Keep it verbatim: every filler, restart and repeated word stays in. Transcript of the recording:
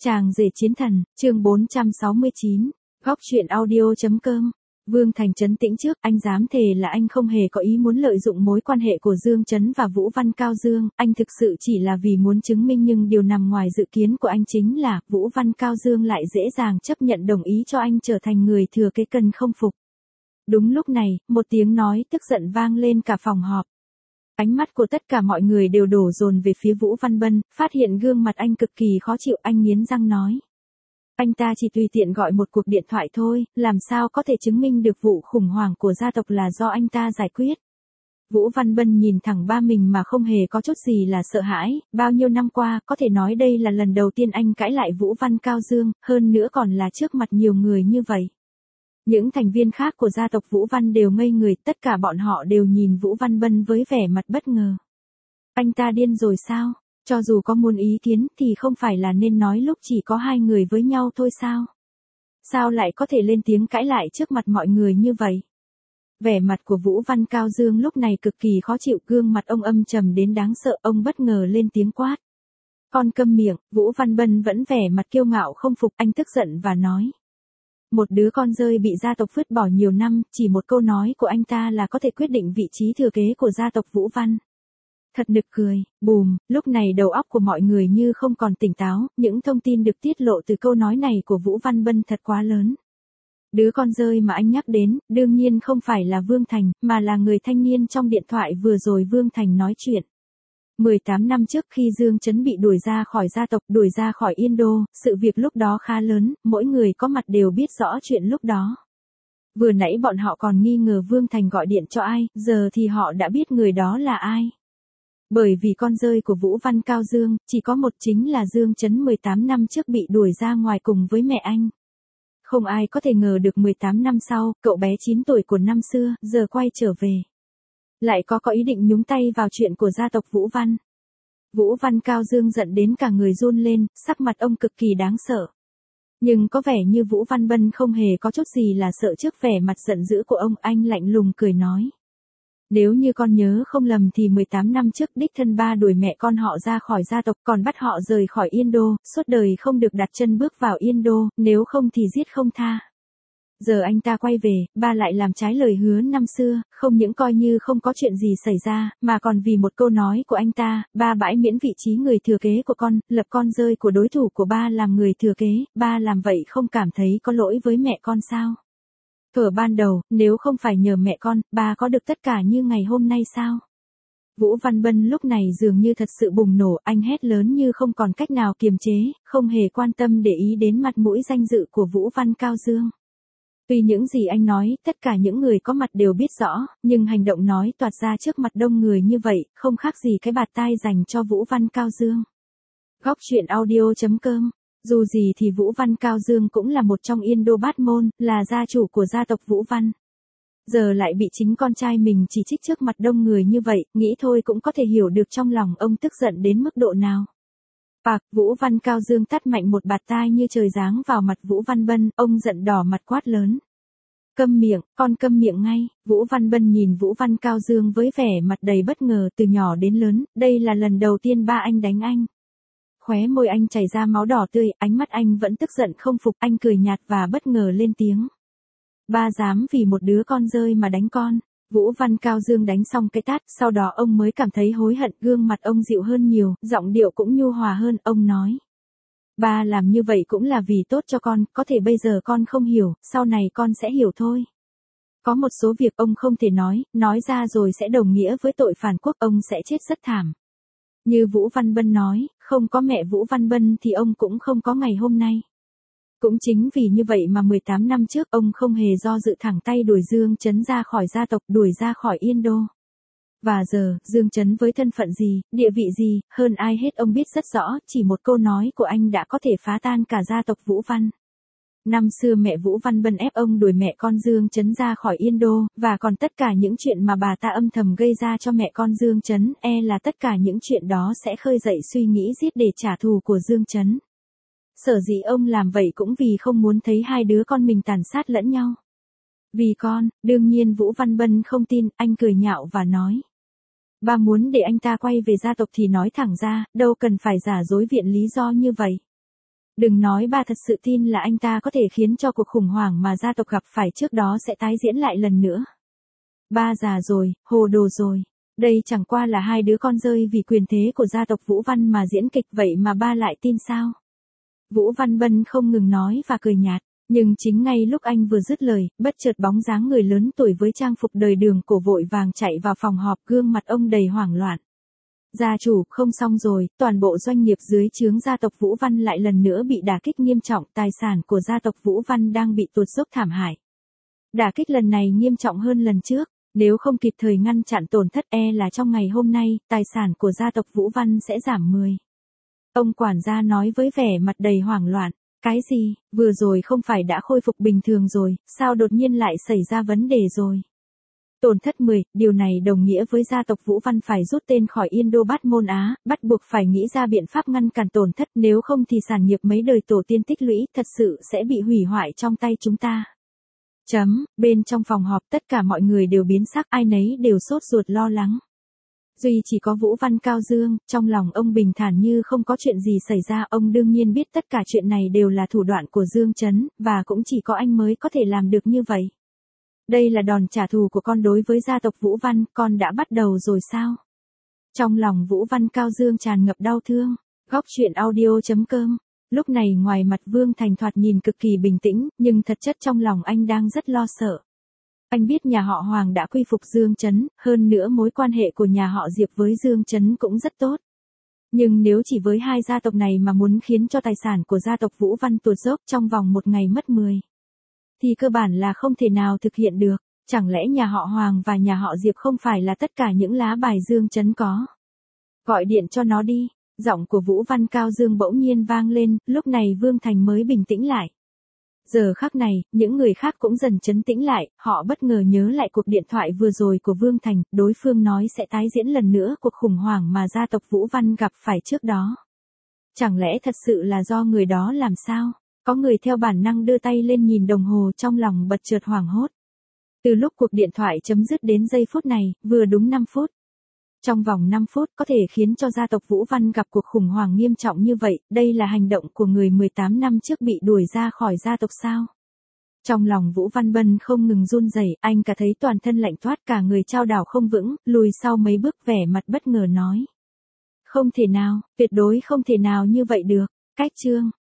Chàng rể chiến thần, chương bốn trăm sáu mươi chín, góc truyện audio.com. Vương Thành trấn tĩnh trước, anh dám thề là anh không hề có ý muốn lợi dụng mối quan hệ của Dương Chấn và Vũ Văn Cao Dương, anh thực sự chỉ là vì muốn chứng minh, nhưng điều nằm ngoài dự kiến của anh chính là Vũ Văn Cao Dương lại dễ dàng chấp nhận đồng ý cho anh trở thành người thừa kế cần không phục. Đúng lúc này, một tiếng nói tức giận vang lên cả phòng họp. Ánh mắt của tất cả mọi người đều đổ dồn về phía Vũ Văn Bân, phát hiện gương mặt anh cực kỳ khó chịu, anh nghiến răng nói. Anh ta chỉ tùy tiện gọi một cuộc điện thoại thôi, làm sao có thể chứng minh được vụ khủng hoảng của gia tộc là do anh ta giải quyết. Vũ Văn Bân nhìn thẳng ba mình mà không hề có chút gì là sợ hãi, bao nhiêu năm qua có thể nói đây là lần đầu tiên anh cãi lại Vũ Văn Cao Dương, hơn nữa còn là trước mặt nhiều người như vậy. Những thành viên khác của gia tộc Vũ Văn đều ngây người, tất cả bọn họ đều nhìn Vũ Văn Bân với vẻ mặt bất ngờ. Anh ta điên rồi sao? Cho dù có muốn ý kiến thì không phải là nên nói lúc chỉ có hai người với nhau thôi sao? Sao lại có thể lên tiếng cãi lại trước mặt mọi người như vậy? Vẻ mặt của Vũ Văn Cao Dương lúc này cực kỳ khó chịu, gương mặt ông âm trầm đến đáng sợ, ông bất ngờ lên tiếng quát. Con câm miệng. Vũ Văn Bân vẫn vẻ mặt kiêu ngạo không phục, anh tức giận và nói. Một đứa con rơi bị gia tộc vứt bỏ nhiều năm, chỉ một câu nói của anh ta là có thể quyết định vị trí thừa kế của gia tộc Vũ Văn. Thật nực cười. Bùm, lúc này đầu óc của mọi người như không còn tỉnh táo, những thông tin được tiết lộ từ câu nói này của Vũ Văn Bân thật quá lớn. Đứa con rơi mà anh nhắc đến, đương nhiên không phải là Vương Thành, mà là người thanh niên trong điện thoại vừa rồi Vương Thành nói chuyện. mười tám năm trước khi Dương Chấn bị đuổi ra khỏi gia tộc, đuổi ra khỏi Yên Đô, sự việc lúc đó khá lớn, mỗi người có mặt đều biết rõ chuyện lúc đó. Vừa nãy bọn họ còn nghi ngờ Vương Thành gọi điện cho ai, giờ thì họ đã biết người đó là ai. Bởi vì con rơi của Vũ Văn Cao Dương, chỉ có một, chính là Dương Chấn mười tám năm trước bị đuổi ra ngoài cùng với mẹ anh. Không ai có thể ngờ được mười tám năm sau, cậu bé chín tuổi của năm xưa, giờ quay trở về. Lại có có ý định nhúng tay vào chuyện của gia tộc Vũ Văn. Vũ Văn Cao Dương giận đến cả người run lên, sắc mặt ông cực kỳ đáng sợ. Nhưng có vẻ như Vũ Văn Bân không hề có chút gì là sợ trước vẻ mặt giận dữ của ông, anh lạnh lùng cười nói. Nếu như con nhớ không lầm thì mười tám năm trước đích thân ba đuổi mẹ con họ ra khỏi gia tộc, còn bắt họ rời khỏi Yên Đô, suốt đời không được đặt chân bước vào Yên Đô, nếu không thì giết không tha. Giờ anh ta quay về, ba lại làm trái lời hứa năm xưa, không những coi như không có chuyện gì xảy ra, mà còn vì một câu nói của anh ta, ba bãi miễn vị trí người thừa kế của con, lập con rơi của đối thủ của ba làm người thừa kế, ba làm vậy không cảm thấy có lỗi với mẹ con sao? Ở ban đầu, nếu không phải nhờ mẹ con, ba có được tất cả như ngày hôm nay sao? Vũ Văn Bân lúc này dường như thật sự bùng nổ, anh hét lớn như không còn cách nào kiềm chế, không hề quan tâm để ý đến mặt mũi danh dự của Vũ Văn Cao Dương. Tuy những gì anh nói, tất cả những người có mặt đều biết rõ, nhưng hành động nói toạc ra trước mặt đông người như vậy, không khác gì cái bạt tai dành cho Vũ Văn Cao Dương. Góc truyện audio.com. Dù gì thì Vũ Văn Cao Dương cũng là một trong Yên Đô bát môn, là gia chủ của gia tộc Vũ Văn. Giờ lại bị chính con trai mình chỉ trích trước mặt đông người như vậy, nghĩ thôi cũng có thể hiểu được trong lòng ông tức giận đến mức độ nào. Bạc, Vũ Văn Cao Dương tát mạnh một bạt tai như trời giáng vào mặt Vũ Văn Bân, ông giận đỏ mặt quát lớn. Câm miệng, con câm miệng ngay. Vũ Văn Bân nhìn Vũ Văn Cao Dương với vẻ mặt đầy bất ngờ, từ nhỏ đến lớn, đây là lần đầu tiên ba anh đánh anh. Khóe môi anh chảy ra máu đỏ tươi, ánh mắt anh vẫn tức giận không phục, anh cười nhạt và bất ngờ lên tiếng. Ba dám vì một đứa con rơi mà đánh con. Vũ Văn Cao Dương đánh xong cái tát, sau đó ông mới cảm thấy hối hận, gương mặt ông dịu hơn nhiều, giọng điệu cũng nhu hòa hơn, ông nói. Ba làm như vậy cũng là vì tốt cho con, có thể bây giờ con không hiểu, sau này con sẽ hiểu thôi. Có một số việc ông không thể nói, nói ra rồi sẽ đồng nghĩa với tội phản quốc, ông sẽ chết rất thảm. Như Vũ Văn Bân nói, không có mẹ Vũ Văn Bân thì ông cũng không có ngày hôm nay. Cũng chính vì như vậy mà mười tám năm trước ông không hề do dự thẳng tay đuổi Dương Chấn ra khỏi gia tộc, đuổi ra khỏi Yên Đô. Và giờ, Dương Chấn với thân phận gì, địa vị gì, hơn ai hết ông biết rất rõ, chỉ một câu nói của anh đã có thể phá tan cả gia tộc Vũ Văn. Năm xưa mẹ Vũ Văn Bân ép ông đuổi mẹ con Dương Chấn ra khỏi Yên Đô, và còn tất cả những chuyện mà bà ta âm thầm gây ra cho mẹ con Dương Chấn, e là tất cả những chuyện đó sẽ khơi dậy suy nghĩ giết để trả thù của Dương Chấn. Sở dĩ ông làm vậy cũng vì không muốn thấy hai đứa con mình tàn sát lẫn nhau. Vì con, đương nhiên Vũ Văn Bân không tin, anh cười nhạo và nói. Ba muốn để anh ta quay về gia tộc thì nói thẳng ra, đâu cần phải giả dối viện lý do như vậy. Đừng nói ba thật sự tin là anh ta có thể khiến cho cuộc khủng hoảng mà gia tộc gặp phải trước đó sẽ tái diễn lại lần nữa. Ba già rồi, hồ đồ rồi. Đây chẳng qua là hai đứa con rơi vì quyền thế của gia tộc Vũ Văn mà diễn kịch vậy mà ba lại tin sao? Vũ Văn Bân không ngừng nói và cười nhạt. Nhưng chính ngay lúc anh vừa dứt lời, bất chợt bóng dáng người lớn tuổi với trang phục đời đường cổ vội vàng chạy vào phòng họp, gương mặt ông đầy hoảng loạn. Gia chủ, không xong rồi, toàn bộ doanh nghiệp dưới trướng gia tộc Vũ Văn lại lần nữa bị đả kích nghiêm trọng, tài sản của gia tộc Vũ Văn đang bị tụt dốc thảm hại. Đả kích lần này nghiêm trọng hơn lần trước, nếu không kịp thời ngăn chặn tổn thất e là trong ngày hôm nay, tài sản của gia tộc Vũ Văn sẽ giảm mười. Ông quản gia nói với vẻ mặt đầy hoảng loạn. Cái gì, vừa rồi không phải đã khôi phục bình thường rồi, sao đột nhiên lại xảy ra vấn đề rồi? Tổn thất mười, điều này đồng nghĩa với gia tộc Vũ Văn phải rút tên khỏi Yên Đô Bát Môn Á, bắt buộc phải nghĩ ra biện pháp ngăn cản tổn thất, nếu không thì sản nghiệp mấy đời tổ tiên tích lũy thật sự sẽ bị hủy hoại trong tay chúng ta. Chấm, bên trong phòng họp tất cả mọi người đều biến sắc, ai nấy đều sốt ruột lo lắng. Duy chỉ có Vũ Văn Cao Dương, trong lòng ông bình thản như không có chuyện gì xảy ra, ông đương nhiên biết tất cả chuyện này đều là thủ đoạn của Dương Chấn, và cũng chỉ có anh mới có thể làm được như vậy. Đây là đòn trả thù của con đối với gia tộc Vũ Văn, con đã bắt đầu rồi sao? Trong lòng Vũ Văn Cao Dương tràn ngập đau thương. Góc truyện audio chấm com. Lúc này ngoài mặt Vương Thành thoạt nhìn cực kỳ bình tĩnh, nhưng thật chất trong lòng anh đang rất lo sợ. Anh biết nhà họ Hoàng đã quy phục Dương Chấn, hơn nữa mối quan hệ của nhà họ Diệp với Dương Chấn cũng rất tốt. Nhưng nếu chỉ với hai gia tộc này mà muốn khiến cho tài sản của gia tộc Vũ Văn tụt dốc trong vòng một ngày mất mười, thì cơ bản là không thể nào thực hiện được. Chẳng lẽ nhà họ Hoàng và nhà họ Diệp không phải là tất cả những lá bài Dương Chấn có? Gọi điện cho nó đi. Giọng của Vũ Văn Cao Dương bỗng nhiên vang lên, lúc này Vương Thành mới bình tĩnh lại. Giờ khắc này, những người khác cũng dần trấn tĩnh lại, họ bất ngờ nhớ lại cuộc điện thoại vừa rồi của Vương Thành, đối phương nói sẽ tái diễn lần nữa cuộc khủng hoảng mà gia tộc Vũ Văn gặp phải trước đó. Chẳng lẽ thật sự là do người đó làm sao? Có người theo bản năng đưa tay lên nhìn đồng hồ, trong lòng bật chợt hoảng hốt. Từ lúc cuộc điện thoại chấm dứt đến giây phút này, vừa đúng năm phút. Trong vòng năm phút có thể khiến cho gia tộc Vũ Văn gặp cuộc khủng hoảng nghiêm trọng như vậy, đây là hành động của người mười tám năm trước bị đuổi ra khỏi gia tộc sao? Trong lòng Vũ Văn Bân không ngừng run rẩy, anh cả thấy toàn thân lạnh toát, cả người chao đảo không vững, lùi sau mấy bước, vẻ mặt bất ngờ nói. Không thể nào, tuyệt đối không thể nào như vậy được. Cách chương